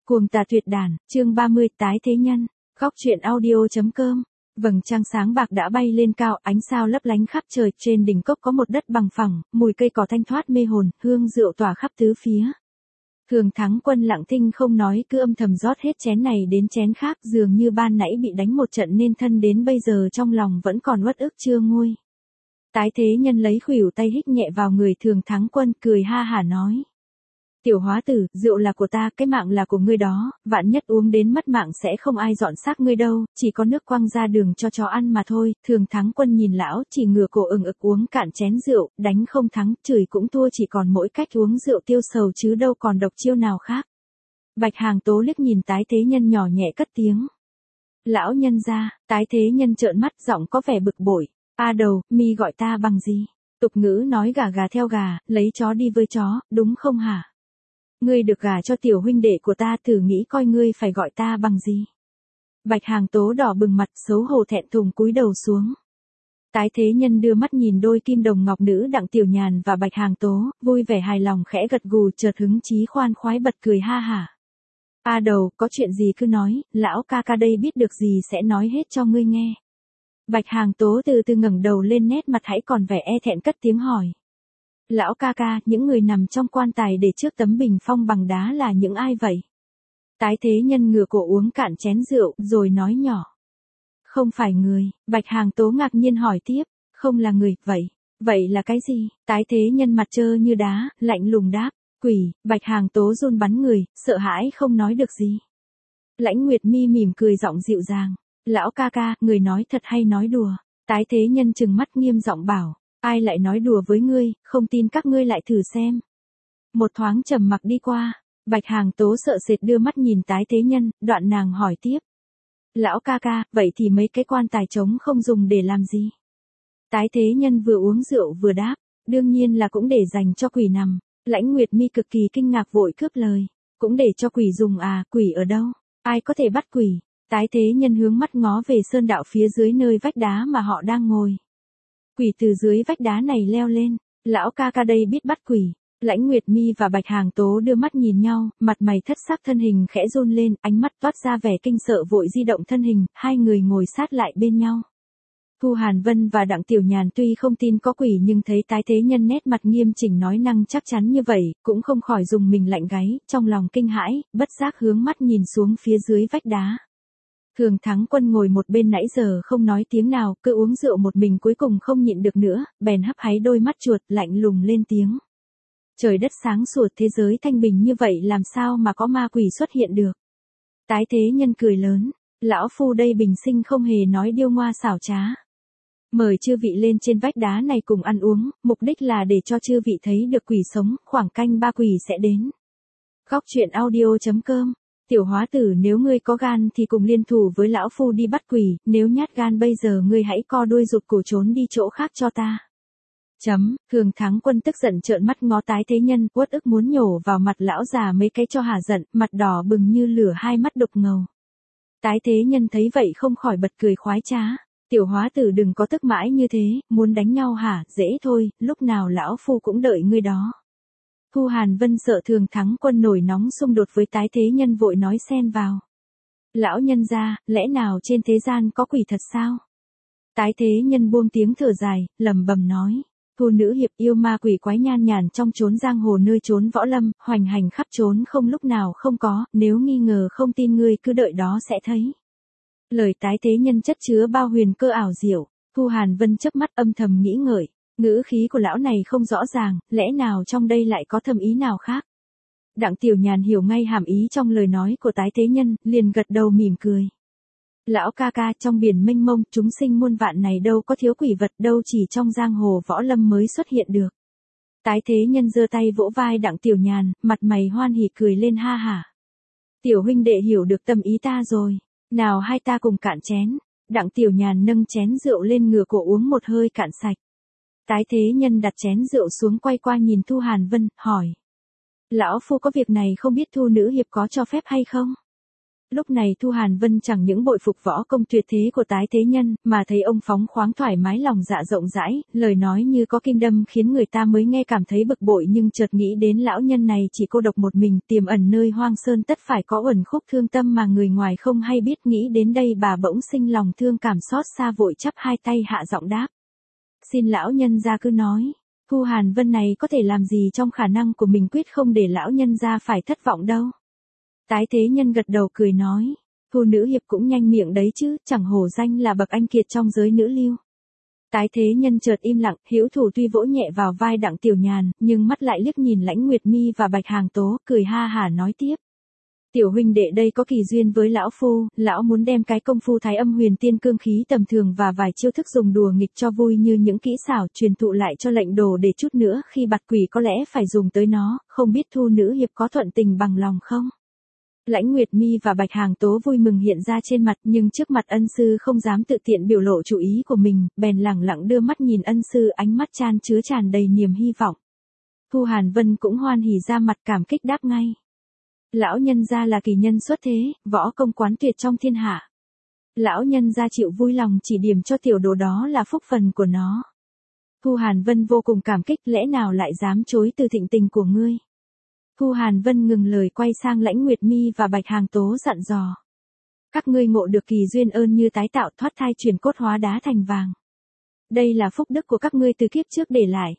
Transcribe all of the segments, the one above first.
Cuồng tà tuyệt đản, chương 30, tái thế nhân. Góc truyện audio.com. Vầng trăng sáng bạc đã bay lên cao, ánh sao lấp lánh khắp trời, trên đỉnh cốc có một đất bằng phẳng, mùi cây cỏ thanh thoát mê hồn, hương rượu tỏa khắp tứ phía. Thường Thắng Quân lặng thinh không nói, cứ âm thầm rót hết chén này đến chén khác, dường như ban nãy bị đánh một trận nên thân đến bây giờ trong lòng vẫn còn uất ức chưa nguôi. Tái thế nhân lấy khuỷu tay hít nhẹ vào người Thường Thắng Quân, cười ha hả nói: Tiểu hóa tử, rượu là của ta, cái mạng là của ngươi đó, vạn nhất uống đến mất mạng sẽ không ai dọn xác ngươi đâu, chỉ có nước quăng ra đường cho chó ăn mà thôi. Thường Thắng Quân nhìn lão, chỉ ngửa cổ ừng ực uống cạn chén rượu, đánh không thắng, chửi cũng thua, chỉ còn mỗi cách uống rượu tiêu sầu chứ đâu còn độc chiêu nào khác. Bạch Hàng Tố liếc nhìn tái thế nhân nhỏ nhẹ cất tiếng: Lão nhân gia. Tái thế nhân trợn mắt, giọng có vẻ bực bội: A đầu, mi gọi ta bằng gì? Tục ngữ nói gà gà theo gà, lấy chó đi với chó, đúng không hả? Ngươi được gả cho tiểu huynh đệ của ta, thử nghĩ coi ngươi phải gọi ta bằng gì. Bạch Hàng Tố đỏ bừng mặt, xấu hổ thẹn thùng cúi đầu xuống. Tái thế nhân đưa mắt nhìn đôi kim đồng ngọc nữ Đặng Tiểu Nhàn và Bạch Hàng Tố, vui vẻ hài lòng khẽ gật gù, chợt hứng chí khoan khoái bật cười ha hả. A đầu, có chuyện gì cứ nói, lão ca ca đây biết được gì sẽ nói hết cho ngươi nghe. Bạch Hàng Tố từ từ ngẩng đầu lên, nét mặt hãy còn vẻ e thẹn cất tiếng hỏi: Lão ca ca, những người nằm trong quan tài để trước tấm bình phong bằng đá là những ai vậy? Tái thế nhân ngửa cổ uống cạn chén rượu, rồi nói nhỏ: Không phải người. Bạch Hàng Tố ngạc nhiên hỏi tiếp: Không là người, vậy là cái gì? Tái thế nhân mặt trơ như đá, lạnh lùng đáp: Quỷ. Bạch Hàng Tố run bắn người, sợ hãi không nói được gì. Lãnh Nguyệt Mi mỉm cười giọng dịu dàng: Lão ca ca, người nói thật hay nói đùa? Tái thế nhân trừng mắt nghiêm giọng bảo: Ai lại nói đùa với ngươi, không tin các ngươi lại thử xem. Một thoáng trầm mặc đi qua, Bạch Hàng Tố sợ sệt đưa mắt nhìn tái thế nhân, đoạn nàng hỏi tiếp: Lão ca ca, vậy thì mấy cái quan tài trống không dùng để làm gì? Tái thế nhân vừa uống rượu vừa đáp: Đương nhiên là cũng để dành cho quỷ nằm. Lãnh Nguyệt Mi cực kỳ kinh ngạc vội cướp lời: Cũng để cho quỷ dùng à? Quỷ ở đâu? Ai có thể bắt quỷ? Tái thế nhân hướng mắt ngó về sơn đạo phía dưới nơi vách đá mà họ đang ngồi. Quỷ từ dưới vách đá này leo lên. Lão ca ca đây biết bắt quỷ. Lãnh Nguyệt Mi và Bạch Hàng Tố đưa mắt nhìn nhau, mặt mày thất sắc, thân hình khẽ run lên, ánh mắt toát ra vẻ kinh sợ vội di động thân hình, hai người ngồi sát lại bên nhau. Thu Hàn Vân và Đặng Tiểu Nhàn tuy không tin có quỷ nhưng thấy tái thế nhân nét mặt nghiêm chỉnh nói năng chắc chắn như vậy, cũng không khỏi dùng mình lạnh gáy, trong lòng kinh hãi, bất giác hướng mắt nhìn xuống phía dưới vách đá. Thường Thắng Quân ngồi một bên nãy giờ không nói tiếng nào, cứ uống rượu một mình, cuối cùng không nhịn được nữa, bèn hấp háy đôi mắt chuột, lạnh lùng lên tiếng: Trời đất sáng sủa, thế giới thanh bình như vậy làm sao mà có ma quỷ xuất hiện được? Tái thế nhân cười lớn: Lão phu đây bình sinh không hề nói điêu ngoa xảo trá. Mời chư vị lên trên vách đá này cùng ăn uống, mục đích là để cho chư vị thấy được quỷ sống, khoảng canh ba quỷ sẽ đến. Góc truyện audio.com. Tiểu hóa tử, nếu ngươi có gan thì cùng liên thủ với lão phu đi bắt quỷ, nếu nhát gan bây giờ ngươi hãy co đuôi rụt cổ trốn đi chỗ khác cho ta. Thường Thắng Quân tức giận trợn mắt ngó tái thế nhân, uất ức muốn nhổ vào mặt lão già mấy cái cho hả giận, mặt đỏ bừng như lửa, hai mắt đục ngầu. Tái thế nhân thấy vậy không khỏi bật cười khoái trá: Tiểu hóa tử đừng có tức mãi như thế, muốn đánh nhau hả? Dễ thôi, lúc nào lão phu cũng đợi ngươi đó. Thu Hàn Vân sợ Thường Thắng Quân nổi nóng xung đột với tái thế nhân vội nói xen vào: Lão nhân gia, lẽ nào trên thế gian có quỷ thật sao? Tái thế nhân buông tiếng thở dài, lẩm bẩm nói: Thu nữ hiệp, yêu ma quỷ quái nhan nhản trong chốn giang hồ nơi chốn võ lâm, hoành hành khắp chốn không lúc nào không có, nếu nghi ngờ không tin ngươi cứ đợi đó sẽ thấy. Lời tái thế nhân chất chứa bao huyền cơ ảo diệu. Thu Hàn Vân chớp mắt âm thầm nghĩ ngợi, ngữ khí của lão này không rõ ràng, lẽ nào trong đây lại có thâm ý nào khác? Đặng Tiểu Nhàn hiểu ngay hàm ý trong lời nói của tái thế nhân, liền gật đầu mỉm cười: Lão ca ca, trong biển mênh mông, chúng sinh muôn vạn này đâu có thiếu quỷ vật, đâu chỉ trong giang hồ võ lâm mới xuất hiện được. Tái thế nhân giơ tay vỗ vai Đặng Tiểu Nhàn, mặt mày hoan hỉ cười lên ha hả: Tiểu huynh đệ hiểu được tâm ý ta rồi, nào hai ta cùng cạn chén. Đặng Tiểu Nhàn nâng chén rượu lên, ngửa cổ uống một hơi cạn sạch. Tái thế nhân đặt chén rượu xuống, quay qua nhìn Thu Hàn Vân, hỏi: Lão phu có việc này không biết Thu nữ hiệp có cho phép hay không? Lúc này Thu Hàn Vân chẳng những bội phục võ công tuyệt thế của tái thế nhân, mà thấy ông phóng khoáng thoải mái lòng dạ rộng rãi, lời nói như có kim đâm khiến người ta mới nghe cảm thấy bực bội, nhưng chợt nghĩ đến lão nhân này chỉ cô độc một mình, tiềm ẩn nơi hoang sơn, tất phải có uẩn khúc thương tâm mà người ngoài không hay biết. Nghĩ đến đây bà bỗng sinh lòng thương cảm xót xa, vội chắp hai tay hạ giọng đáp: "Xin lão nhân gia cứ nói." Thu Hàn Vân này có thể làm gì trong khả năng của mình, quyết không để lão nhân gia phải thất vọng đâu. Tái thế nhân gật đầu cười nói: "Thu nữ hiệp cũng nhanh miệng đấy chứ, chẳng hổ danh là bậc anh kiệt trong giới nữ lưu." Tái thế nhân chợt im lặng, hữu thủ tuy vỗ nhẹ vào vai Đặng Tiểu Nhàn, nhưng mắt lại liếc nhìn Lãnh Nguyệt Mi và Bạch Hàng Tố, cười ha hả nói tiếp: "Tiểu huynh đệ đây có kỳ duyên với lão phu, lão muốn đem cái công phu Thái Âm Huyền Tiên cương khí tầm thường và vài chiêu thức dùng đùa nghịch cho vui như những kỹ xảo truyền thụ lại cho lệnh đồ, để chút nữa khi bạt quỷ có lẽ phải dùng tới nó, không biết Thu nữ hiệp có thuận tình bằng lòng không?" Lãnh Nguyệt Mi và Bạch Hàng Tố vui mừng hiện ra trên mặt, nhưng trước mặt ân sư không dám tự tiện biểu lộ chủ ý của mình, bèn lẳng lặng đưa mắt nhìn ân sư, ánh mắt chan chứa tràn đầy niềm hy vọng. Thu Hàn Vân cũng hoan hỉ ra mặt cảm kích đáp ngay: "Lão nhân gia là kỳ nhân xuất thế, võ công quán tuyệt trong thiên hạ. Lão nhân gia chịu vui lòng chỉ điểm cho tiểu đồ đó là phúc phần của nó." Thu Hàn Vân vô cùng cảm kích, lẽ nào lại dám chối từ thịnh tình của ngươi. Thu Hàn Vân ngừng lời quay sang Lãnh Nguyệt Mi và Bạch Hàng Tố dặn dò: "Các ngươi ngộ được kỳ duyên ơn như tái tạo, thoát thai chuyển cốt, hóa đá thành vàng. Đây là phúc đức của các ngươi từ kiếp trước để lại.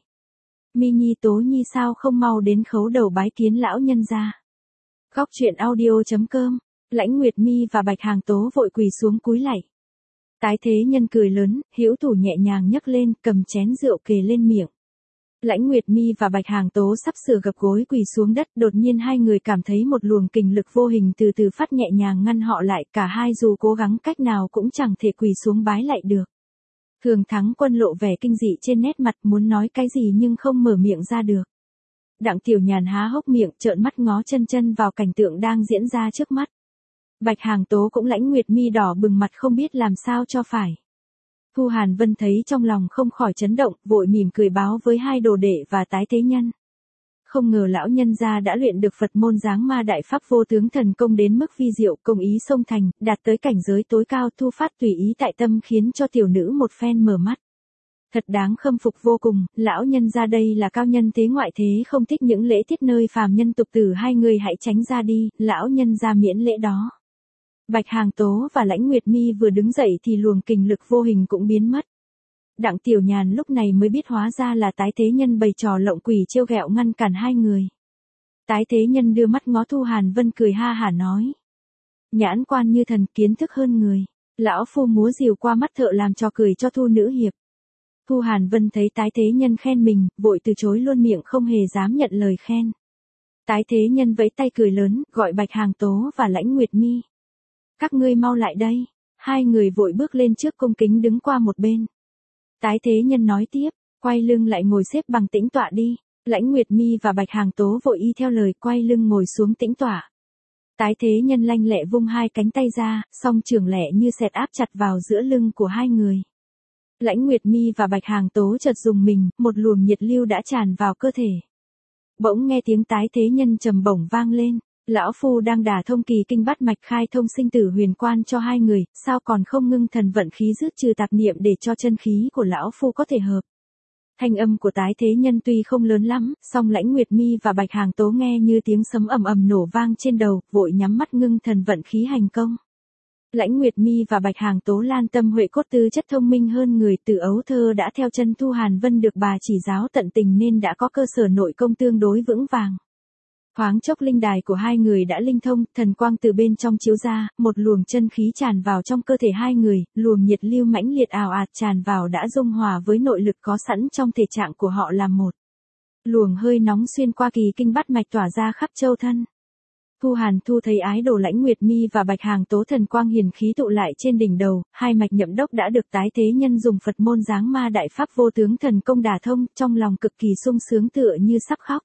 Mi Nhi Tố Nhi sao không mau đến khấu đầu bái kiến lão nhân gia." Góc truyện audio.com. Lãnh Nguyệt Mi và Bạch Hàng Tố vội quỳ xuống cúi lạy. Tái thế nhân cười lớn, hữu thủ nhẹ nhàng nhấc lên, cầm chén rượu kề lên miệng. Lãnh Nguyệt Mi và Bạch Hàng Tố sắp sửa gập gối quỳ xuống đất, đột nhiên hai người cảm thấy một luồng kình lực vô hình từ từ phát nhẹ nhàng ngăn họ lại, cả hai dù cố gắng cách nào cũng chẳng thể quỳ xuống bái lại được. Thường Thắng Quân lộ vẻ kinh dị trên nét mặt, muốn nói cái gì nhưng không mở miệng ra được. Đặng Tiểu Nhàn há hốc miệng, trợn mắt ngó chân chân vào cảnh tượng đang diễn ra trước mắt. Bạch Hàng Tố cũng Lãnh Nguyệt Mi đỏ bừng mặt không biết làm sao cho phải. Thu Hàn Vân thấy trong lòng không khỏi chấn động, vội mỉm cười báo với hai đồ đệ và tái thế nhân: "Không ngờ lão nhân gia đã luyện được Phật môn Giáng Ma Đại Pháp Vô Tướng Thần Công đến mức vi diệu, công ý song thành, đạt tới cảnh giới tối cao, thu phát tùy ý tại tâm, khiến cho tiểu nữ một phen mở mắt. Thật đáng khâm phục vô cùng, lão nhân gia đây là cao nhân thế ngoại thế, không thích những lễ tiết nơi phàm nhân tục tử, hai người hãy tránh ra đi, lão nhân gia miễn lễ đó." Bạch Hàng Tố và Lãnh Nguyệt Mi vừa đứng dậy thì luồng kình lực vô hình cũng biến mất. Đặng Tiểu Nhàn lúc này mới biết hóa ra là tái thế nhân bày trò lộng quỷ trêu ghẹo ngăn cản hai người. Tái thế nhân đưa mắt ngó Thu Hàn Vân cười ha hả nói: "Nhãn quan như thần, kiến thức hơn người. Lão phu múa rìu qua mắt thợ làm trò cười cho Thu nữ hiệp." Thu Hàn Vân thấy tái thế nhân khen mình, vội từ chối luôn miệng, không hề dám nhận lời khen. Tái thế nhân vẫy tay cười lớn, gọi Bạch Hàng Tố và Lãnh Nguyệt Mi: "Các ngươi mau lại đây." Hai người vội bước lên trước, cung kính đứng qua một bên. Tái thế nhân nói tiếp: "Quay lưng lại ngồi xếp bằng tĩnh tọa đi." Lãnh Nguyệt Mi và Bạch Hàng Tố vội y theo lời, quay lưng ngồi xuống tĩnh tọa. Tái thế nhân lanh lẹ vung hai cánh tay ra, song trường lẹ như sẹt áp chặt vào giữa lưng của hai người. Lãnh Nguyệt Mi và Bạch Hàng Tố chợt rùng mình, một luồng nhiệt lưu đã tràn vào cơ thể. Bỗng nghe tiếng tái thế nhân trầm bổng vang lên: "Lão phu đang đả thông kỳ kinh bát mạch, khai thông sinh tử huyền quan cho hai người, sao còn không ngưng thần vận khí, dứt trừ tạp niệm để cho chân khí của lão phu có thể hợp." Thanh âm của tái thế nhân tuy không lớn lắm, song Lãnh Nguyệt Mi và Bạch Hàng Tố nghe như tiếng sấm ầm ầm nổ vang trên đầu, vội nhắm mắt ngưng thần vận khí hành công. Lãnh Nguyệt Mi và Bạch Hàng Tố lan tâm huệ cốt, tư chất thông minh hơn người, từ ấu thơ đã theo chân Thu Hàn Vân được bà chỉ giáo tận tình nên đã có cơ sở nội công tương đối vững vàng. Thoáng chốc linh đài của hai người đã linh thông, thần quang từ bên trong chiếu ra, một luồng chân khí tràn vào trong cơ thể hai người, luồng nhiệt lưu mãnh liệt ào ạt tràn vào đã dung hòa với nội lực có sẵn trong thể trạng của họ làm một. Luồng hơi nóng xuyên qua kỳ kinh bát mạch tỏa ra khắp châu thân. Thu Hàn Thu thấy ái đồ Lãnh Nguyệt Mi và Bạch Hàng Tố thần quang hiền khí tụ lại trên đỉnh đầu, hai mạch nhậm đốc đã được tái thế nhân dùng Phật môn Giáng Ma Đại Pháp Vô Tướng Thần Công đả thông, trong lòng cực kỳ sung sướng tựa như sắp khóc.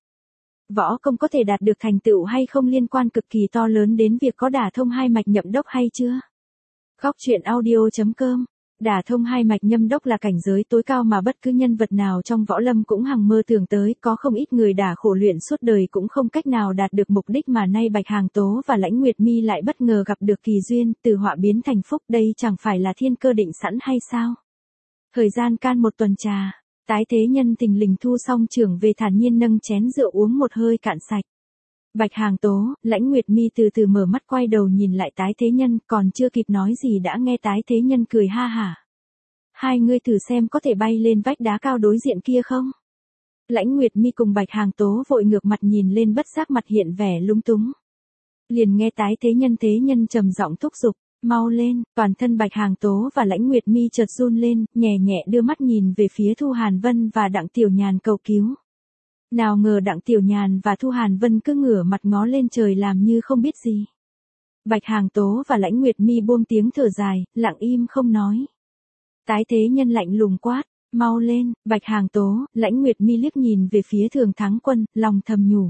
Võ công có thể đạt được thành tựu hay không liên quan cực kỳ to lớn đến việc có đả thông hai mạch nhậm đốc hay chưa. Góc truyện audio.com Đả thông hai mạch nhâm đốc là cảnh giới tối cao mà bất cứ nhân vật nào trong võ lâm cũng hằng mơ tưởng tới, có không ít người đã khổ luyện suốt đời cũng không cách nào đạt được mục đích mà nay Bạch Hàng Tố và Lãnh Nguyệt Mi lại bất ngờ gặp được kỳ duyên, từ họa biến thành phúc, đây chẳng phải là thiên cơ định sẵn hay sao? Thời gian can một tuần trà, Tái Thế Nhân thình lình thu xong trưởng về thản nhiên nâng chén rượu uống một hơi cạn sạch. Bạch Hàng Tố, Lãnh Nguyệt Mi từ từ mở mắt quay đầu nhìn lại Tái Thế Nhân, còn chưa kịp nói gì đã nghe Tái Thế Nhân cười ha hả. Hai ngươi thử xem có thể bay lên vách đá cao đối diện kia không? Lãnh Nguyệt Mi cùng Bạch Hàng Tố vội ngược mặt nhìn lên, bất giác mặt hiện vẻ lung túng. Liền nghe Tái Thế Nhân trầm giọng thúc giục, mau lên, toàn thân Bạch Hàng Tố và Lãnh Nguyệt Mi chợt run lên, nhẹ nhẹ đưa mắt nhìn về phía Thu Hàn Vân và Đặng Tiểu Nhàn cầu cứu. Nào ngờ Đặng Tiểu Nhàn và Thu Hàn Vân cứ ngửa mặt ngó lên trời làm như không biết gì. Bạch Hàng Tố và Lãnh Nguyệt Mi buông tiếng thở dài, lặng im không nói. Tái Thế Nhân lạnh lùng quát, mau lên. Bạch Hàng Tố, Lãnh Nguyệt Mi liếc nhìn về phía Thường Thắng Quân, lòng thầm nhủ.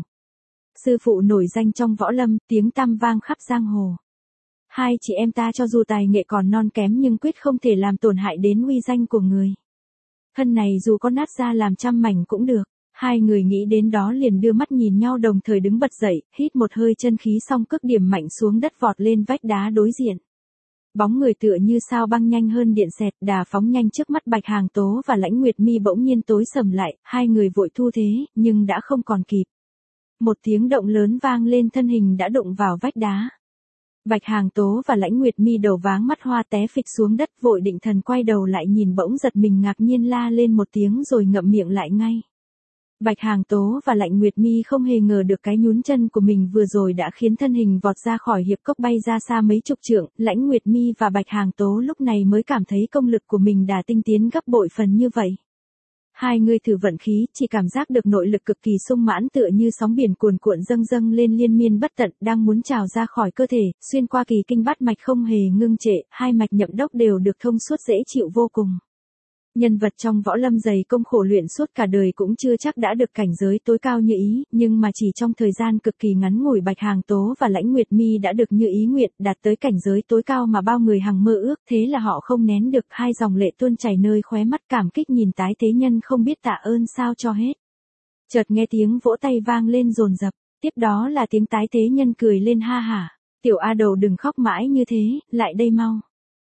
Sư phụ nổi danh trong võ lâm, tiếng tăm vang khắp giang hồ. Hai chị em ta cho dù tài nghệ còn non kém nhưng quyết không thể làm tổn hại đến uy danh của người. Thân này dù có nát ra làm trăm mảnh cũng được. Hai người nghĩ đến đó liền đưa mắt nhìn nhau đồng thời đứng bật dậy, hít một hơi chân khí xong cước điểm mạnh xuống đất vọt lên vách đá đối diện. Bóng người tựa như sao băng nhanh hơn điện xẹt, đà phóng nhanh trước mắt Bạch Hàng Tố và Lãnh Nguyệt Mi bỗng nhiên tối sầm lại, hai người vội thu thế, nhưng đã không còn kịp. Một tiếng động lớn vang lên, thân hình đã đụng vào vách đá. Bạch Hàng Tố và Lãnh Nguyệt Mi đầu váng mắt hoa té phịch xuống đất, vội định thần quay đầu lại nhìn bỗng giật mình ngạc nhiên la lên một tiếng rồi ngậm miệng lại ngay. Bạch Hàng Tố và Lãnh Nguyệt Mi không hề ngờ được cái nhún chân của mình vừa rồi đã khiến thân hình vọt ra khỏi hiệp cốc bay ra xa mấy chục trượng. Lãnh Nguyệt Mi và Bạch Hàng Tố lúc này mới cảm thấy công lực của mình đã tinh tiến gấp bội phần như vậy. Hai người thử vận khí, chỉ cảm giác được nội lực cực kỳ sung mãn, tựa như sóng biển cuồn cuộn dâng dâng lên liên miên bất tận, đang muốn trào ra khỏi cơ thể, xuyên qua kỳ kinh bát mạch không hề ngưng trệ, hai mạch nhậm đốc đều được thông suốt dễ chịu vô cùng. Nhân vật trong võ lâm dày công khổ luyện suốt cả đời cũng chưa chắc đã được cảnh giới tối cao như ý, nhưng mà chỉ trong thời gian cực kỳ ngắn ngủi Bạch Hàng Tố và Lãnh Nguyệt Mi đã được như ý nguyện, đạt tới cảnh giới tối cao mà bao người hằng mơ ước, thế là họ không nén được, hai dòng lệ tuôn chảy nơi khóe mắt, cảm kích nhìn Tái Thế Nhân không biết tạ ơn sao cho hết. Chợt nghe tiếng vỗ tay vang lên dồn dập, tiếp đó là tiếng Tái Thế Nhân cười lên ha hả, tiểu a đầu đừng khóc mãi như thế, lại đây mau.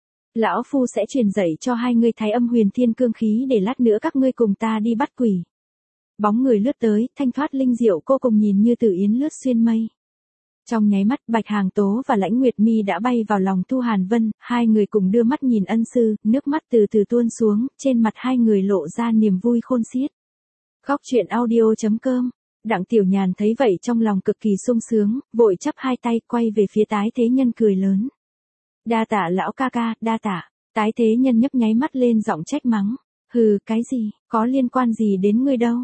Lão Phu sẽ truyền dạy cho hai ngươi thái âm huyền thiên cương khí để lát nữa các ngươi cùng ta đi bắt quỷ. Bóng người lướt tới, thanh thoát linh diệu cô cùng nhìn như tử yến lướt xuyên mây. Trong nháy mắt Bạch Hàng Tố và Lãnh Nguyệt Mi đã bay vào lòng Thu Hàn Vân, hai người cùng đưa mắt nhìn ân sư, nước mắt từ từ tuôn xuống, trên mặt hai người lộ ra niềm vui khôn xiết. Khóc chuyện audio.com. Đặng Tiểu Nhàn thấy vậy trong lòng cực kỳ sung sướng, vội chắp hai tay quay về phía Tái Thế Nhân cười lớn. Đa tạ lão ca ca, đa tạ. Tái Thế Nhân nhấp nháy mắt lên giọng trách mắng. Hừ, cái gì, có liên quan gì đến ngươi đâu.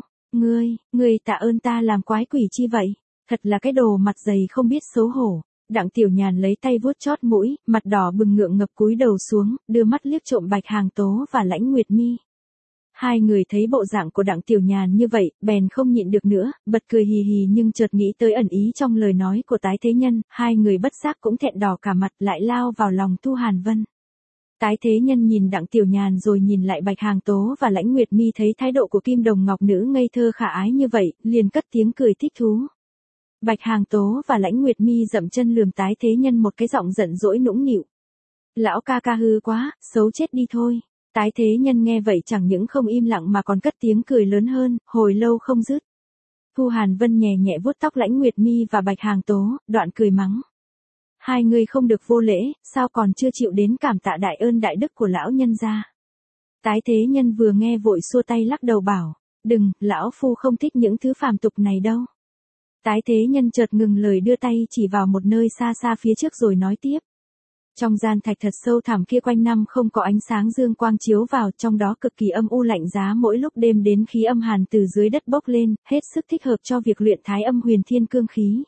Ngươi tạ ơn ta làm quái quỷ chi vậy. Thật là cái đồ mặt dày không biết xấu hổ. Đặng Tiểu Nhàn lấy tay vuốt chót mũi, mặt đỏ bừng ngượng ngập cúi đầu xuống, đưa mắt liếc trộm Bạch Hàng Tố và Lãnh Nguyệt Mi. Hai người thấy bộ dạng của Đặng Tiểu Nhàn như vậy, bèn không nhịn được nữa, bật cười hì hì, nhưng chợt nghĩ tới ẩn ý trong lời nói của Tái Thế Nhân, hai người bất giác cũng thẹn đỏ cả mặt, lại lao vào lòng Thu Hàn Vân. Tái Thế Nhân nhìn Đặng Tiểu Nhàn rồi nhìn lại Bạch Hàng Tố và Lãnh Nguyệt Mi, thấy thái độ của Kim Đồng Ngọc Nữ ngây thơ khả ái như vậy, liền cất tiếng cười thích thú. Bạch Hàng Tố và Lãnh Nguyệt Mi dậm chân lườm Tái Thế Nhân một cái giọng giận dỗi nũng nịu. Lão ca ca hư quá, xấu chết đi thôi. Tái Thế Nhân nghe vậy chẳng những không im lặng mà còn cất tiếng cười lớn hơn, hồi lâu không dứt. Thu Hàn Vân nhẹ nhẹ vuốt tóc Lãnh Nguyệt Mi và Bạch Hàng Tố, đoạn cười mắng. Hai người không được vô lễ, sao còn chưa chịu đến cảm tạ đại ơn đại đức của lão nhân gia. Tái Thế Nhân vừa nghe vội xua tay lắc đầu bảo, đừng, lão phu không thích những thứ phàm tục này đâu. Tái Thế Nhân chợt ngừng lời, đưa tay chỉ vào một nơi xa xa phía trước rồi nói tiếp. Trong gian thạch thật sâu thẳm kia quanh năm không có ánh sáng dương quang chiếu vào, trong đó cực kỳ âm u lạnh giá, mỗi lúc đêm đến khí âm hàn từ dưới đất bốc lên, hết sức thích hợp cho việc luyện thái âm huyền thiên cương khí.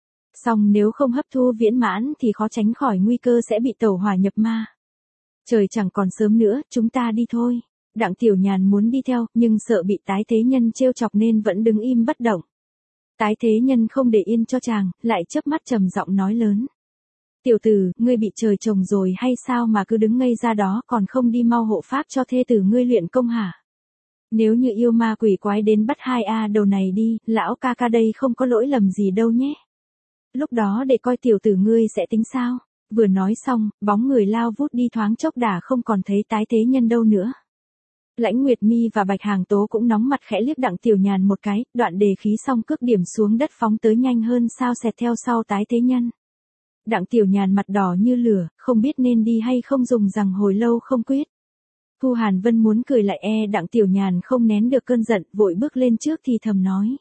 Song nếu không hấp thu viễn mãn thì khó tránh khỏi nguy cơ sẽ bị tẩu hỏa nhập ma. Trời chẳng còn sớm nữa, chúng ta đi thôi. Đặng Tiểu Nhàn muốn đi theo, nhưng sợ bị Tái Thế Nhân trêu chọc nên vẫn đứng im bất động. Tái Thế Nhân không để yên cho chàng, lại chớp mắt trầm giọng nói lớn. Tiểu tử, ngươi bị trời trồng rồi hay sao mà cứ đứng ngây ra đó còn không đi mau hộ pháp cho thê tử ngươi luyện công hả? Nếu như yêu ma quỷ quái đến bắt hai A đầu này đi, lão ca ca đây không có lỗi lầm gì đâu nhé. Lúc đó để coi tiểu tử ngươi sẽ tính sao. Vừa nói xong, bóng người lao vút đi thoáng chốc đã không còn thấy tái thế nhân đâu nữa. Lãnh Nguyệt Mi và Bạch Hàng Tố cũng nóng mặt khẽ liếc Đặng Tiểu Nhàn một cái, đoạn đề khí xong cước điểm xuống đất phóng tới nhanh hơn sao xẹt theo sau tái thế nhân. Đặng Tiểu Nhàn mặt đỏ như lửa, không biết nên đi hay không dùng rằng hồi lâu không quyết. Thu Hàn Vân muốn cười lại Đặng Tiểu Nhàn không nén được cơn giận, vội bước lên trước thì thầm nói.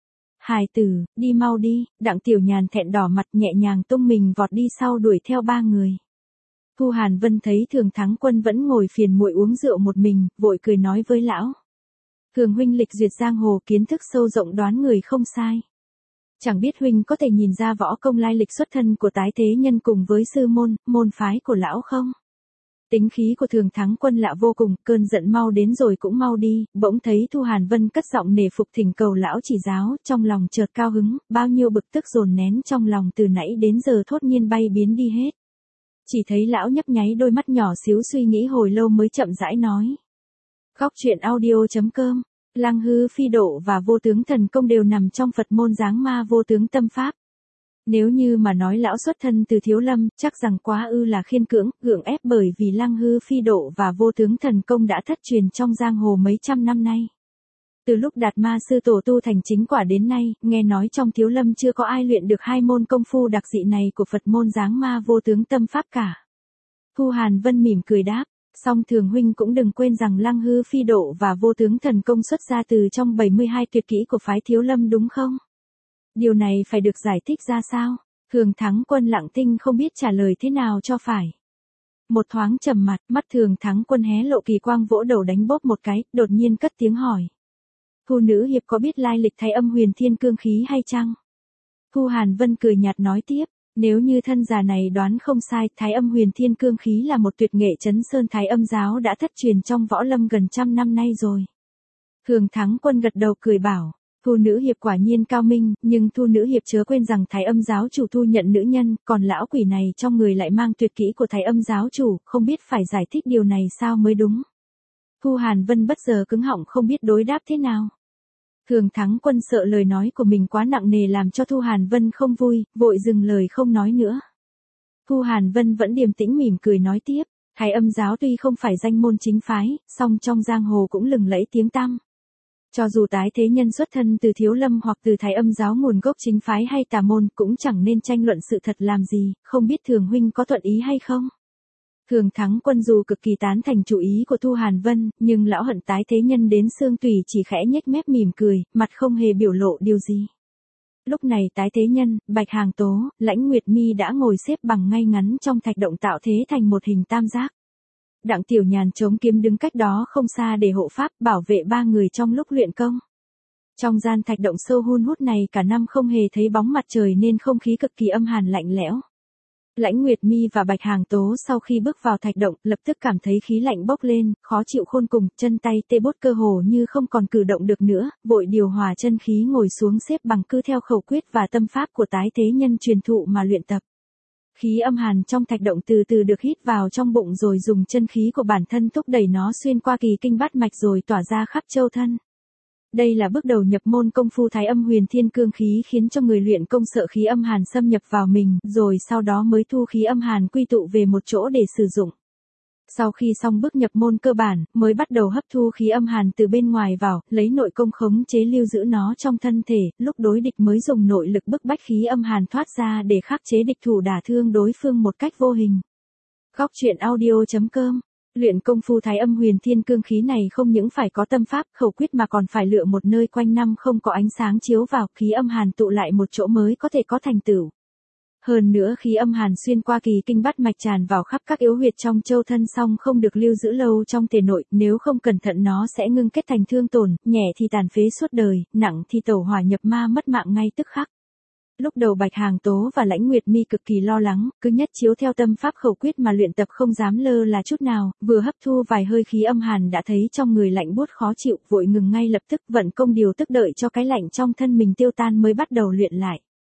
Hài tử, đi mau đi. Đặng Tiểu Nhàn thẹn đỏ mặt nhẹ nhàng tung mình vọt đi sau đuổi theo ba người. Thu Hàn Vân thấy Thường Thắng Quân vẫn ngồi phiền muội uống rượu một mình, vội cười nói với lão. Thường huynh lịch duyệt giang hồ, kiến thức sâu rộng, đoán người không sai. Chẳng biết huynh có thể nhìn ra võ công lai lịch xuất thân của tái thế nhân cùng với sư môn phái của lão không? Tính khí của Thường Thắng Quân lạ vô cùng, cơn giận mau đến rồi cũng mau đi, bỗng thấy Thu Hàn Vân cất giọng nể phục thỉnh cầu lão chỉ giáo, trong lòng chợt cao hứng, bao nhiêu bực tức dồn nén trong lòng từ nãy đến giờ thốt nhiên bay biến đi hết. Chỉ thấy lão nhấp nháy đôi mắt nhỏ xíu suy nghĩ hồi lâu mới chậm rãi nói. Góc truyện audio.com, Lăng Hư Phi Độ và Vô Tướng Thần Công đều nằm trong Phật môn Giáng Ma Vô Tướng Tâm Pháp. Nếu như mà nói lão xuất thân từ Thiếu Lâm, chắc rằng quá ư là khiên cưỡng, gượng ép, bởi vì Lăng Hư Phi Độ và Vô Tướng Thần Công đã thất truyền trong giang hồ mấy trăm năm nay. Từ lúc Đạt Ma sư tổ tu thành chính quả đến nay, nghe nói trong Thiếu Lâm chưa có ai luyện được hai môn công phu đặc dị này của Phật môn Giáng Ma Vô Tướng Tâm Pháp cả. Thu Hàn Vân mỉm cười đáp, song Thường huynh cũng đừng quên rằng Lăng Hư Phi Độ và Vô Tướng Thần Công xuất ra từ trong 72 tuyệt kỹ của phái Thiếu Lâm đúng không? Điều này phải được giải thích ra sao? Thường Thắng Quân lặng thinh không biết trả lời thế nào cho phải. Một thoáng trầm mặt, mắt Thường Thắng Quân hé lộ kỳ quang vỗ đầu đánh bóp một cái, đột nhiên cất tiếng hỏi. Thu nữ hiệp có biết lai lịch Thái Âm Huyền Thiên Cương Khí hay chăng? Thu Hàn Vân cười nhạt nói tiếp, nếu như thân già này đoán không sai, Thái Âm Huyền Thiên Cương Khí là một tuyệt nghệ Chấn Sơn Thái Âm giáo đã thất truyền trong võ lâm gần trăm năm nay rồi. Thường Thắng Quân gật đầu cười bảo. Thu nữ hiệp quả nhiên cao minh, nhưng Thu nữ hiệp chớ quên rằng Thái Âm giáo chủ thu nhận nữ nhân, còn lão quỷ này trong người lại mang tuyệt kỹ của Thái Âm giáo chủ, không biết phải giải thích điều này sao mới đúng. Thu Hàn Vân bất giờ cứng họng không biết đối đáp thế nào. Thường Thắng Quân sợ lời nói của mình quá nặng nề làm cho Thu Hàn Vân không vui, vội dừng lời không nói nữa. Thu Hàn Vân vẫn điềm tĩnh mỉm cười nói tiếp, Thái Âm giáo tuy không phải danh môn chính phái, song trong giang hồ cũng lừng lẫy tiếng tăm. Cho dù tái thế nhân xuất thân từ Thiếu Lâm hoặc từ Thái Âm giáo nguồn gốc chính phái hay tà môn cũng chẳng nên tranh luận sự thật làm gì, không biết Thường huynh có thuận ý hay không? Thường Thắng Quân dù cực kỳ tán thành chủ ý của Thu Hàn Vân, nhưng lão hận tái thế nhân đến xương tủy chỉ khẽ nhếch mép mỉm cười, mặt không hề biểu lộ điều gì. Lúc này tái thế nhân, Bạch Hàng Tố, Lãnh Nguyệt Mi đã ngồi xếp bằng ngay ngắn trong thạch động tạo thế thành một hình tam giác. Đặng Tiểu Nhàn chống kiếm đứng cách đó không xa để hộ pháp bảo vệ ba người trong lúc luyện công. Trong gian thạch động sâu hun hút này cả năm không hề thấy bóng mặt trời nên không khí cực kỳ âm hàn lạnh lẽo. Lãnh Nguyệt Mi và Bạch Hàng Tố sau khi bước vào thạch động lập tức cảm thấy khí lạnh bốc lên, khó chịu khôn cùng, chân tay tê bốt cơ hồ như không còn cử động được nữa, vội điều hòa chân khí ngồi xuống xếp bằng cứ theo khẩu quyết và tâm pháp của tái thế nhân truyền thụ mà luyện tập. Khí âm hàn trong thạch động từ từ được hít vào trong bụng rồi dùng chân khí của bản thân thúc đẩy nó xuyên qua kỳ kinh bát mạch rồi tỏa ra khắp châu thân. Đây là bước đầu nhập môn công phu Thái Âm Huyền Thiên Cương Khí khiến cho người luyện công sợ khí âm hàn xâm nhập vào mình, rồi sau đó mới thu khí âm hàn quy tụ về một chỗ để sử dụng. Sau khi xong bước nhập môn cơ bản, mới bắt đầu hấp thu khí âm hàn từ bên ngoài vào, lấy nội công khống chế lưu giữ nó trong thân thể, lúc đối địch mới dùng nội lực bức bách khí âm hàn thoát ra để khắc chế địch thủ đả thương đối phương một cách vô hình. Góc truyện audio.com. Luyện công phu Thái Âm Huyền Thiên Cương Khí này không những phải có tâm pháp, khẩu quyết mà còn phải lựa một nơi quanh năm không có ánh sáng chiếu vào, khí âm hàn tụ lại một chỗ mới có thể có thành tựu. Hơn nữa khí âm hàn xuyên qua kỳ kinh bát mạch tràn vào khắp các yếu huyệt trong châu thân song không được lưu giữ lâu trong thể nội, nếu không cẩn thận nó sẽ ngưng kết thành thương tổn, nhẹ thì tàn phế suốt đời, nặng thì tẩu hỏa nhập ma mất mạng ngay tức khắc. Lúc đầu Bạch Hàng Tố và Lãnh Nguyệt Mi cực kỳ lo lắng, cứ nhất chiếu theo tâm pháp khẩu quyết mà luyện tập không dám lơ là chút nào, vừa hấp thu vài hơi khí âm hàn đã thấy trong người lạnh buốt khó chịu, vội ngừng ngay lập tức vận công điều tức đợi cho cái lạnh trong thân mình tiêu tan mới bắt đầu luyện lại.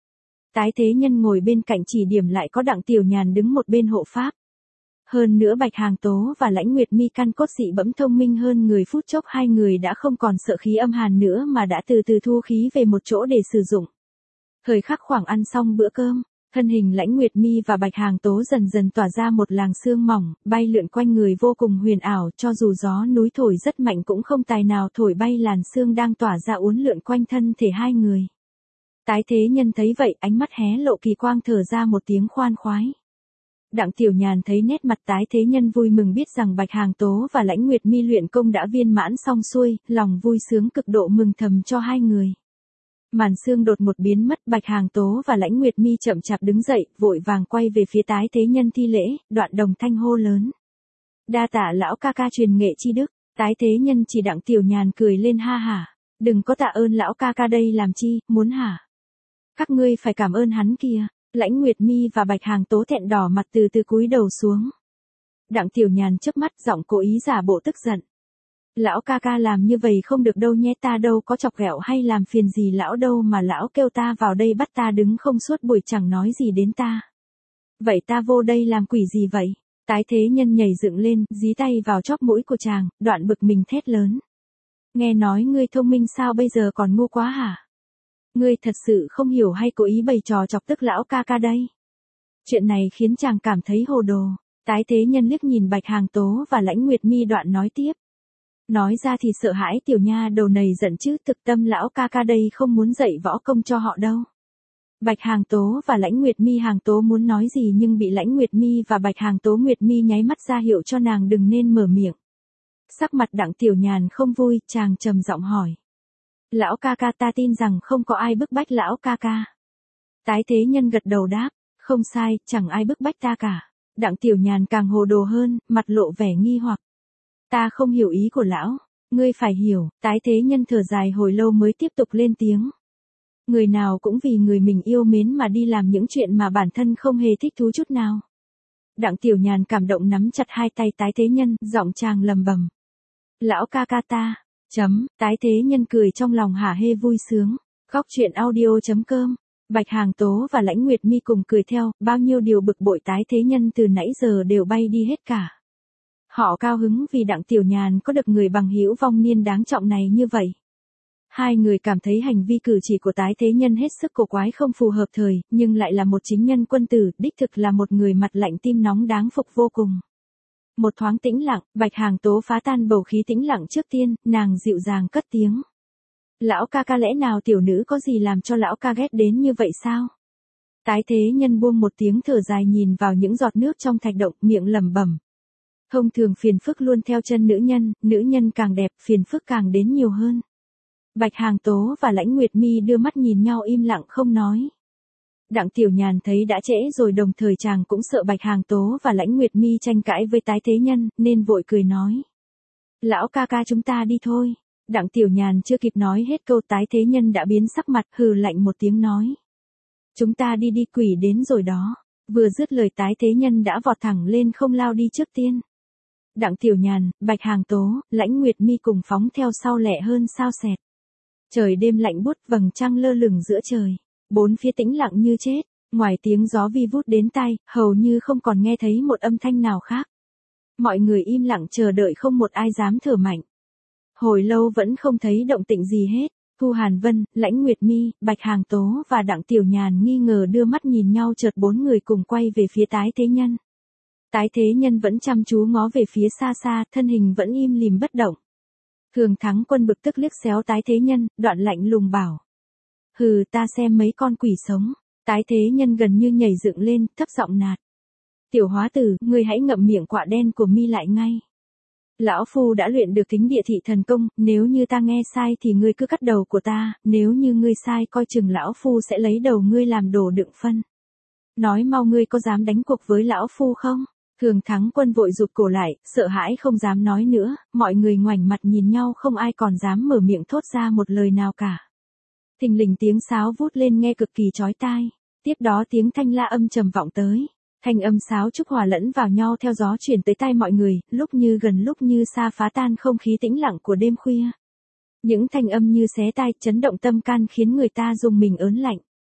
Tái thế nhân ngồi bên cạnh chỉ điểm lại có Đặng Tiểu Nhàn đứng một bên hộ pháp. Hơn nữa Bạch Hàng Tố và Lãnh Nguyệt Mi căn cốt dị bẩm thông minh hơn người, phút chốc hai người đã không còn sợ khí âm hàn nữa mà đã từ từ thu khí về một chỗ để sử dụng. Thời khắc khoảng ăn xong bữa cơm, thân hình Lãnh Nguyệt Mi và Bạch Hàng Tố dần dần tỏa ra một làng sương mỏng, bay lượn quanh người vô cùng huyền ảo, cho dù gió núi thổi rất mạnh cũng không tài nào thổi bay làn sương đang tỏa ra uốn lượn quanh thân thể hai người. Tái thế nhân thấy vậy, ánh mắt hé lộ kỳ quang, thở ra một tiếng khoan khoái. Đặng Tiểu Nhàn thấy nét mặt tái thế nhân vui mừng, biết rằng Bạch Hàng Tố và Lãnh Nguyệt Mi luyện công đã viên mãn xong xuôi, lòng vui sướng cực độ, mừng thầm cho hai người. Màn sương đột một biến mất, Bạch Hàng Tố và Lãnh Nguyệt Mi chậm chạp đứng dậy, vội vàng quay về phía tái thế nhân thi lễ, đoạn đồng thanh hô lớn. Đa tạ lão ca ca truyền nghệ chi đức. Tái thế nhân chỉ Đặng Tiểu Nhàn cười lên ha hả. Đừng có tạ ơn lão ca ca đây làm chi, muốn hả? Các ngươi phải cảm ơn hắn kìa. Lãnh Nguyệt Mi và Bạch Hàng Tố thẹn đỏ mặt từ từ cúi đầu xuống. Đặng Tiểu Nhàn chớp mắt, giọng cố ý giả bộ tức giận. Lão ca ca làm như vậy không được đâu nhé, ta đâu có chọc ghẹo hay làm phiền gì lão đâu mà lão kêu ta vào đây bắt ta đứng không suốt buổi chẳng nói gì đến ta. Vậy ta vô đây làm quỷ gì vậy? Tái thế nhân nhảy dựng lên, dí tay vào chóp mũi của chàng, đoạn bực mình thét lớn. Nghe nói ngươi thông minh sao bây giờ còn ngu quá hả? Ngươi thật sự không hiểu hay cố ý bày trò chọc tức lão ca ca đây? Chuyện này khiến chàng cảm thấy hồ đồ. Tái thế nhân liếc nhìn Bạch Hàng Tố và Lãnh Nguyệt Mi, đoạn nói tiếp. Nói ra thì sợ hãi tiểu nha đầu này giận chứ, thực tâm lão ca ca đây không muốn dạy võ công cho họ đâu. Bạch Hàng Tố và Lãnh Nguyệt Mi, Hàng Tố muốn nói gì nhưng bị Lãnh Nguyệt Mi và Bạch Hàng Tố Nguyệt Mi nháy mắt ra hiệu cho nàng đừng nên mở miệng. Sắc mặt Đặng Tiểu Nhàn không vui, chàng trầm giọng hỏi. Lão ca ca, ta tin rằng không có ai bức bách lão ca ca. Tái thế nhân gật đầu đáp, không sai, chẳng ai bức bách ta cả. Đặng Tiểu Nhàn càng hồ đồ hơn, mặt lộ vẻ nghi hoặc. Ta không hiểu ý của lão, ngươi phải hiểu. Tái thế nhân thở dài hồi lâu mới tiếp tục lên tiếng. Người nào cũng vì người mình yêu mến mà đi làm những chuyện mà bản thân không hề thích thú chút nào. Đặng Tiểu Nhàn cảm động nắm chặt hai tay tái thế nhân, giọng chàng lầm bầm. Lão ca ca ta, tái thế nhân cười trong lòng hả hê vui sướng. Góc truyện audio.com. Bạch Hàng Tố và Lãnh Nguyệt Mi cùng cười theo, bao nhiêu điều bực bội tái thế nhân từ nãy giờ đều bay đi hết cả. Họ cao hứng vì Đặng Tiểu Nhàn có được người bằng hữu vong niên đáng trọng này như vậy. Hai người cảm thấy hành vi cử chỉ của tái thế nhân hết sức cổ quái, không phù hợp thời, nhưng lại là một chính nhân quân tử, đích thực là một người mặt lạnh tim nóng đáng phục vô cùng. Một thoáng tĩnh lặng, Bạch Hàng Tố phá tan bầu khí tĩnh lặng trước tiên, nàng dịu dàng cất tiếng. Lão ca ca, lẽ nào tiểu nữ có gì làm cho lão ca ghét đến như vậy sao? Tái thế nhân buông một tiếng thở dài, nhìn vào những giọt nước trong thạch động, miệng lẩm bẩm. Thông thường phiền phức luôn theo chân nữ nhân càng đẹp, phiền phức càng đến nhiều hơn. Bạch Hàng Tố và Lãnh Nguyệt Mi đưa mắt nhìn nhau im lặng không nói. Đặng Tiểu Nhàn thấy đã trễ rồi, đồng thời chàng cũng sợ Bạch Hàng Tố và Lãnh Nguyệt Mi tranh cãi với tái thế nhân, nên vội cười nói. Lão ca ca, chúng ta đi thôi. Đặng Tiểu Nhàn chưa kịp nói hết câu, tái thế nhân đã biến sắc mặt, hừ lạnh một tiếng nói. Chúng ta đi đi, quỷ đến rồi đó. Vừa dứt lời tái thế nhân đã vọt thẳng lên không, lao đi trước tiên. Đặng Tiểu Nhàn, Bạch Hàng Tố, Lãnh Nguyệt Mi cùng phóng theo sau lẹ hơn sao xẹt. Trời đêm lạnh buốt, vầng trăng lơ lửng giữa trời. Bốn phía tĩnh lặng như chết, ngoài tiếng gió vi vút đến tai, hầu như không còn nghe thấy một âm thanh nào khác. Mọi người im lặng chờ đợi, không một ai dám thở mạnh. Hồi lâu vẫn không thấy động tĩnh gì hết. Thu Hàn Vân, Lãnh Nguyệt Mi, Bạch Hàng Tố và Đặng Tiểu Nhàn nghi ngờ đưa mắt nhìn nhau, chợt bốn người cùng quay về phía tái thế nhân. Tái thế nhân vẫn chăm chú ngó về phía xa xa, thân hình vẫn im lìm bất động. Thường Thắng Quân bực tức liếc xéo tái thế nhân, đoạn lạnh lùng bảo. Hừ, ta xem mấy con quỷ sống. Tái thế nhân gần như nhảy dựng lên, thấp giọng nạt. Tiểu hóa tử, ngươi hãy ngậm miệng quạ đen của mi lại ngay. Lão phu đã luyện được Thính Địa Thị Thần Công, nếu như ta nghe sai thì ngươi cứ cắt đầu của ta, nếu như ngươi sai coi chừng lão phu sẽ lấy đầu ngươi làm đồ đựng phân. Nói mau, ngươi có dám đánh cuộc với lão phu không? Thường Thắng Quân vội rụt cổ lại, sợ hãi không dám nói nữa, mọi người ngoảnh mặt nhìn nhau, không ai còn dám mở miệng thốt ra một lời nào cả. Thình lình tiếng sáo vút lên nghe cực kỳ chói tai, tiếp đó tiếng thanh la âm trầm vọng tới. Thanh âm sáo trúc hòa lẫn vào nhau theo gió chuyển tới tai mọi người, lúc như gần lúc như xa, phá tan không khí tĩnh lặng của đêm khuya. Những thanh âm như xé tai, chấn động tâm can khiến người ta rùng mình ớn lạnh.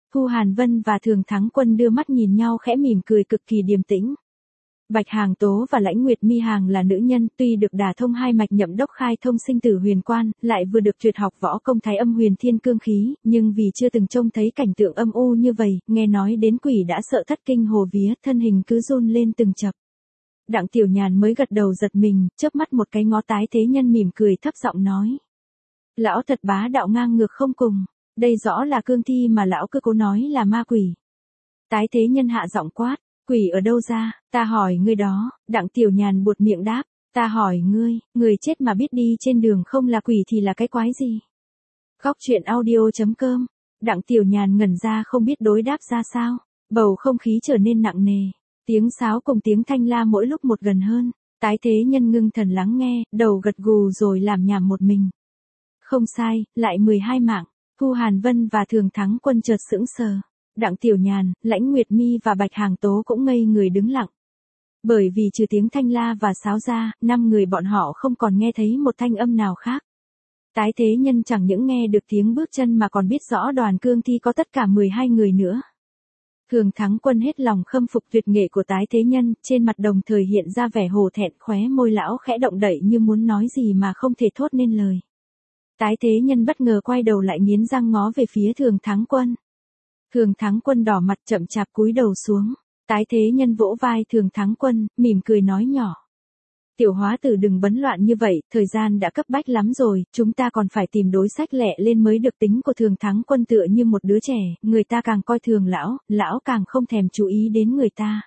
Thu Hàn Vân và Thường Thắng Quân đưa mắt nhìn nhau khẽ mỉm cười cực kỳ điềm tĩnh. Bạch Hàng Tố và Lãnh Nguyệt Mi Hàng là nữ nhân, tuy được đả thông hai mạch nhậm đốc khai thông sinh tử huyền quan, lại vừa được tuyệt học võ công Thái Âm Huyền Thiên Cương khí, nhưng vì chưa từng trông thấy cảnh tượng âm u như vậy, nghe nói đến quỷ đã sợ thất kinh hồ vía, thân hình cứ run lên từng chập. Đặng Tiểu Nhàn mới gật đầu giật mình, chớp mắt một cái ngó Tái Thế Nhân mỉm cười thấp giọng nói: "Lão thật bá đạo ngang ngược không cùng, đây rõ là cương thi mà lão cứ cố nói là ma quỷ." Tái Thế Nhân hạ giọng quát: "Quỷ ở đâu ra, ta hỏi ngươi đó." Đặng Tiểu Nhàn buột miệng đáp: "Ta hỏi ngươi, người chết mà biết đi trên đường không là quỷ thì là cái quái gì?" Góc truyện audio.com. Đặng Tiểu Nhàn ngẩn ra không biết đối đáp ra sao, bầu không khí trở nên nặng nề, tiếng sáo cùng tiếng thanh la mỗi lúc một gần hơn. Tái Thế Nhân ngưng thần lắng nghe, đầu gật gù rồi làm nhảm một mình. Không sai, lại 12 mạng. Thu Hàn Vân và Thường Thắng Quân chợt sững sờ. Đặng Tiểu Nhàn, Lãnh Nguyệt Mi và Bạch Hàng Tố cũng ngây người đứng lặng. Bởi vì trừ tiếng thanh la và sáo ra, 5 người bọn họ không còn nghe thấy một thanh âm nào khác. Tái Thế Nhân chẳng những nghe được tiếng bước chân mà còn biết rõ đoàn cương thi có tất cả 12 người nữa. Thường Thắng Quân hết lòng khâm phục tuyệt nghệ của Tái Thế Nhân, trên mặt đồng thời hiện ra vẻ hổ thẹn, khóe môi lão khẽ động đậy như muốn nói gì mà không thể thốt nên lời. Tái Thế Nhân bất ngờ quay đầu lại nghiến răng ngó về phía Thường Thắng Quân. Thường Thắng Quân đỏ mặt chậm chạp cúi đầu xuống. Tái Thế Nhân vỗ vai Thường Thắng Quân, mỉm cười nói nhỏ: "Tiểu hóa tử đừng bấn loạn như vậy, thời gian đã cấp bách lắm rồi, chúng ta còn phải tìm đối sách lẹ lên mới được." Tính của Thường Thắng Quân tựa như một đứa trẻ, người ta càng coi thường lão, lão càng không thèm chú ý đến người ta.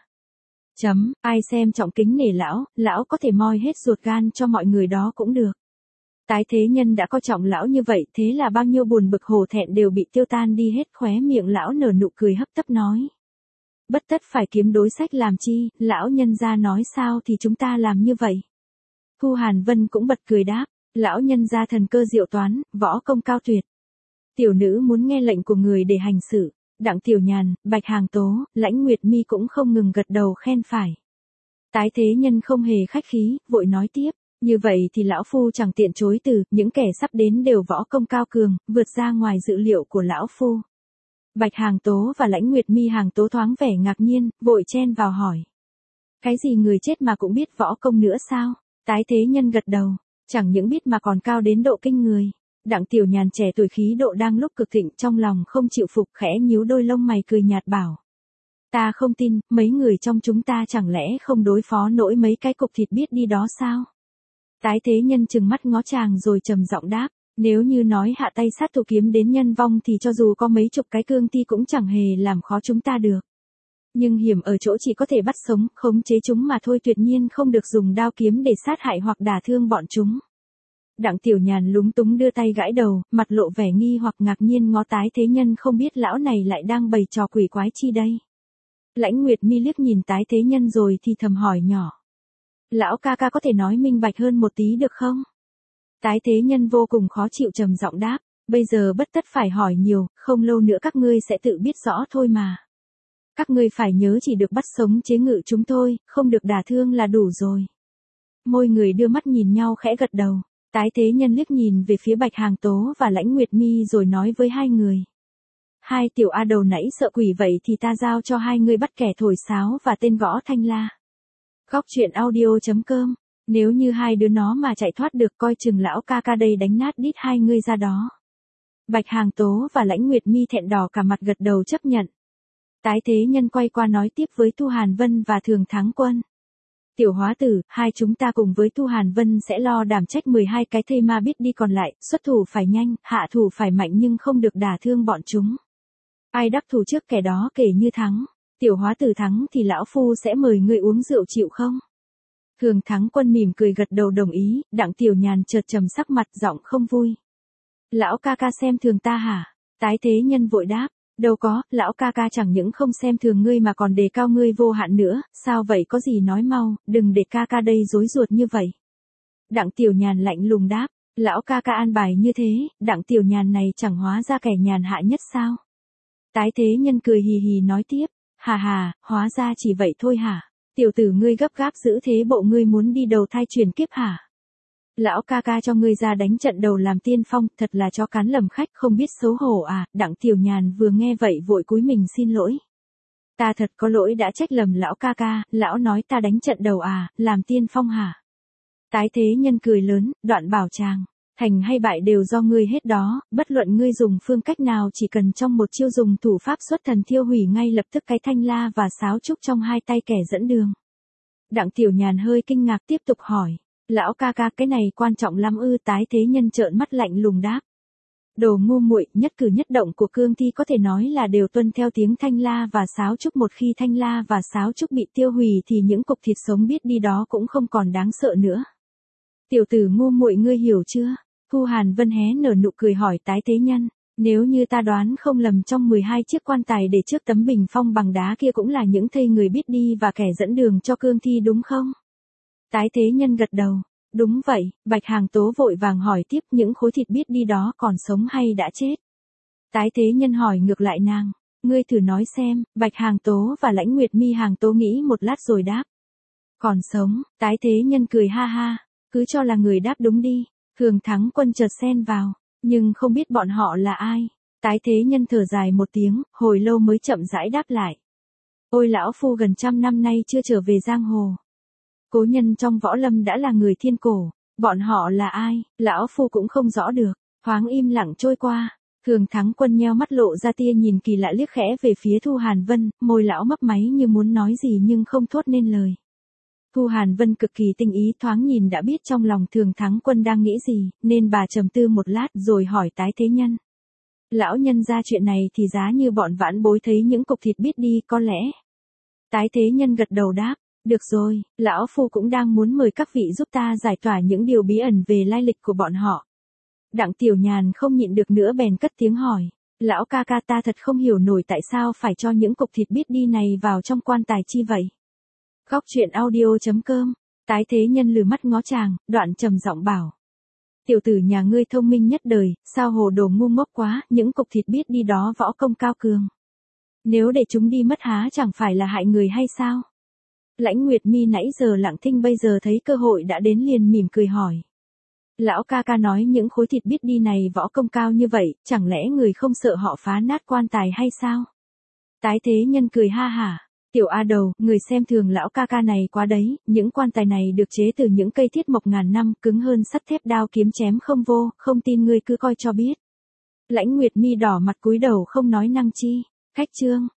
Ai xem trọng kính nể lão có thể moi hết ruột gan cho mọi người đó cũng được. Tái Thế Nhân đã coi trọng lão như vậy, thế là bao nhiêu buồn bực hổ thẹn đều bị tiêu tan đi hết. Khóe miệng lão nở nụ cười hấp tấp nói: "Bất tất phải kiếm đối sách làm chi, lão nhân gia nói sao thì chúng ta làm như vậy." Thu Hàn Vân cũng bật cười đáp: "Lão nhân gia thần cơ diệu toán, võ công cao tuyệt. Tiểu nữ muốn nghe lệnh của người để hành sự." Đặng Tiểu Nhàn, Bạch Hàng Tố, Lãnh Nguyệt Mi cũng không ngừng gật đầu khen phải. Tái Thế Nhân không hề khách khí, vội nói tiếp: "Như vậy thì lão phu chẳng tiện chối từ, những kẻ sắp đến đều võ công cao cường, vượt ra ngoài dự liệu của lão phu." Bạch Hàng Tố và Lãnh Nguyệt Mi Hàng Tố thoáng vẻ ngạc nhiên, vội chen vào hỏi: "Cái gì người chết mà cũng biết võ công nữa sao?" Tái Thế Nhân gật đầu: "Chẳng những biết mà còn cao đến độ kinh người." Đặng Tiểu Nhàn trẻ tuổi khí độ đang lúc cực thịnh, trong lòng không chịu phục, khẽ nhíu đôi lông mày cười nhạt bảo: "Ta không tin, mấy người trong chúng ta chẳng lẽ không đối phó nổi mấy cái cục thịt biết đi đó sao?" Tái Thế Nhân trừng mắt ngó chàng rồi trầm giọng đáp: "Nếu như nói hạ tay sát thủ kiếm đến nhân vong thì cho dù có mấy chục cái cương thi cũng chẳng hề làm khó chúng ta được. Nhưng hiểm ở chỗ chỉ có thể bắt sống, khống chế chúng mà thôi, tuyệt nhiên không được dùng đao kiếm để sát hại hoặc đả thương bọn chúng." Đặng Tiểu Nhàn lúng túng đưa tay gãi đầu, mặt lộ vẻ nghi hoặc ngạc nhiên ngó Tái Thế Nhân, không biết lão này lại đang bày trò quỷ quái chi đây. Lãnh Nguyệt Mi liếc nhìn Tái Thế Nhân rồi thì thầm hỏi nhỏ: "Lão ca ca có thể nói minh bạch hơn một tí được không?" Tái Thế Nhân vô cùng khó chịu trầm giọng đáp: "Bây giờ bất tất phải hỏi nhiều, không lâu nữa các ngươi sẽ tự biết rõ thôi mà. Các ngươi phải nhớ chỉ được bắt sống chế ngự chúng thôi, không được đả thương là đủ rồi." Môi người đưa mắt nhìn nhau khẽ gật đầu. Tái Thế Nhân liếc nhìn về phía Bạch Hàng Tố và Lãnh Nguyệt Mi rồi nói với hai người: "Hai tiểu a đầu nãy sợ quỷ, vậy thì ta giao cho hai người bắt kẻ thổi sáo và tên gõ thanh la." Góc truyện audio.com. Nếu như hai đứa nó mà chạy thoát được, coi chừng lão ca ca đây đánh nát đít hai người ra đó. Bạch Hàng Tố và Lãnh Nguyệt Mi thẹn đỏ cả mặt gật đầu chấp nhận. Tái Thế Nhân quay qua nói tiếp với Thu Hàn Vân và Thường Thắng Quân: "Tiểu hóa tử, hai chúng ta cùng với Thu Hàn Vân sẽ lo đảm trách 12 cái thây ma biết đi, còn lại, xuất thủ phải nhanh, hạ thủ phải mạnh nhưng không được đả thương bọn chúng. Ai đắc thủ trước kẻ đó kể như thắng. Tiểu hóa tử thắng thì lão phu sẽ mời người uống rượu, chịu không?" Thường Thắng Quân mỉm cười gật đầu đồng ý. Đặng Tiểu Nhàn chợt trầm sắc mặt, giọng không vui: "Lão ca ca xem thường ta hả?" Tái Thế Nhân vội đáp: "Đâu có, lão ca ca chẳng những không xem thường ngươi mà còn đề cao ngươi vô hạn nữa. Sao vậy, có gì nói mau, đừng để ca ca đây rối ruột như vậy." Đặng Tiểu Nhàn lạnh lùng đáp: "Lão ca ca an bài như thế, Đặng Tiểu Nhàn này chẳng hóa ra kẻ nhàn hạ nhất sao?" Tái Thế Nhân cười hì hì nói tiếp: "Hà hà, hóa ra chỉ vậy thôi hả? Tiểu tử ngươi gấp gáp giữ thế bộ, ngươi muốn đi đầu thai chuyển kiếp hả?" Lão ca ca cho ngươi ra đánh trận đầu làm tiên phong, thật là chó cắn lầm khách không biết xấu hổ à, Đặng Tiểu Nhàn vừa nghe vậy vội cúi mình xin lỗi. Ta thật có lỗi đã trách lầm lão ca ca, lão nói ta đánh trận đầu à, làm tiên phong hả? Tái thế nhân cười lớn, đoạn bảo chàng, thành hay bại đều do ngươi hết đó, bất luận ngươi dùng phương cách nào chỉ cần trong một chiêu dùng thủ pháp xuất thần thiêu hủy ngay lập tức cái thanh la và sáo trúc trong hai tay kẻ dẫn đường. Đặng Tiểu Nhàn hơi kinh ngạc tiếp tục hỏi, lão ca ca cái này quan trọng lắm ư? Tái thế nhân trợn mắt lạnh lùng đáp. Đồ ngu muội, nhất cử nhất động của cương thi có thể nói là đều tuân theo tiếng thanh la và sáo trúc, một khi thanh la và sáo trúc bị tiêu hủy thì những cục thịt sống biết đi đó cũng không còn đáng sợ nữa. Tiểu tử ngu muội ngươi hiểu chưa? Thu Hàn Vân hé nở nụ cười hỏi tái thế nhân, nếu như ta đoán không lầm trong 12 chiếc quan tài để trước tấm bình phong bằng đá kia cũng là những thây người biết đi và kẻ dẫn đường cho cương thi đúng không? Tái thế nhân gật đầu. Đúng vậy, Bạch Hàng Tố vội vàng hỏi tiếp, những khối thịt biết đi đó còn sống hay đã chết? Tái thế nhân hỏi ngược lại nàng, ngươi thử nói xem. Bạch Hàng Tố và Lãnh Nguyệt Mi Hàng Tố nghĩ một lát rồi đáp. Còn sống. Tái thế nhân cười ha ha, cứ cho là người đáp đúng đi. Thường Thắng Quân chợt xen vào, nhưng không biết bọn họ là ai. Tái thế nhân thở dài một tiếng, hồi lâu mới chậm rãi đáp lại. Ôi lão phu gần 100 năm nay chưa trở về giang hồ. Cố nhân trong võ lâm đã là người thiên cổ, bọn họ là ai, lão phu cũng không rõ được. Thoáng im lặng trôi qua, Thường Thắng Quân nheo mắt lộ ra tia nhìn kỳ lạ liếc khẽ về phía Thu Hàn Vân, môi lão mấp máy như muốn nói gì nhưng không thốt nên lời. Thu Hàn Vân cực kỳ tinh ý, thoáng nhìn đã biết trong lòng Thường Thắng Quân đang nghĩ gì, nên bà trầm tư một lát rồi hỏi tái thế nhân. Lão nhân ra chuyện này thì giá như bọn vãn bối thấy những cục thịt biết đi có lẽ. Tái thế nhân gật đầu đáp. Được rồi, lão phu cũng đang muốn mời các vị giúp ta giải tỏa những điều bí ẩn về lai lịch của bọn họ. Đặng Tiểu Nhàn không nhịn được nữa bèn cất tiếng hỏi, lão ca ca ta thật không hiểu nổi tại sao phải cho những cục thịt biết đi này vào trong quan tài chi vậy. Góc truyện audio.com, tái thế nhân lừ mắt ngó chàng, đoạn trầm giọng bảo. Tiểu tử nhà ngươi thông minh nhất đời, sao hồ đồ ngu ngốc quá, những cục thịt biết đi đó võ công cao cường. Nếu để chúng đi mất há chẳng phải là hại người hay sao? Lãnh Nguyệt Mi nãy giờ lặng thinh bây giờ thấy cơ hội đã đến liền mỉm cười hỏi. Lão ca ca nói những khối thịt biết đi này võ công cao như vậy, chẳng lẽ người không sợ họ phá nát quan tài hay sao? Tái thế nhân cười ha hả. Tiểu A Đầu, người xem thường lão ca ca này quá đấy, những quan tài này được chế từ những cây thiết mộc ngàn năm, cứng hơn sắt thép, đao kiếm chém không vô, không tin ngươi cứ coi cho biết. Lãnh Nguyệt Mi đỏ mặt cúi đầu không nói năng chi. Khách chương.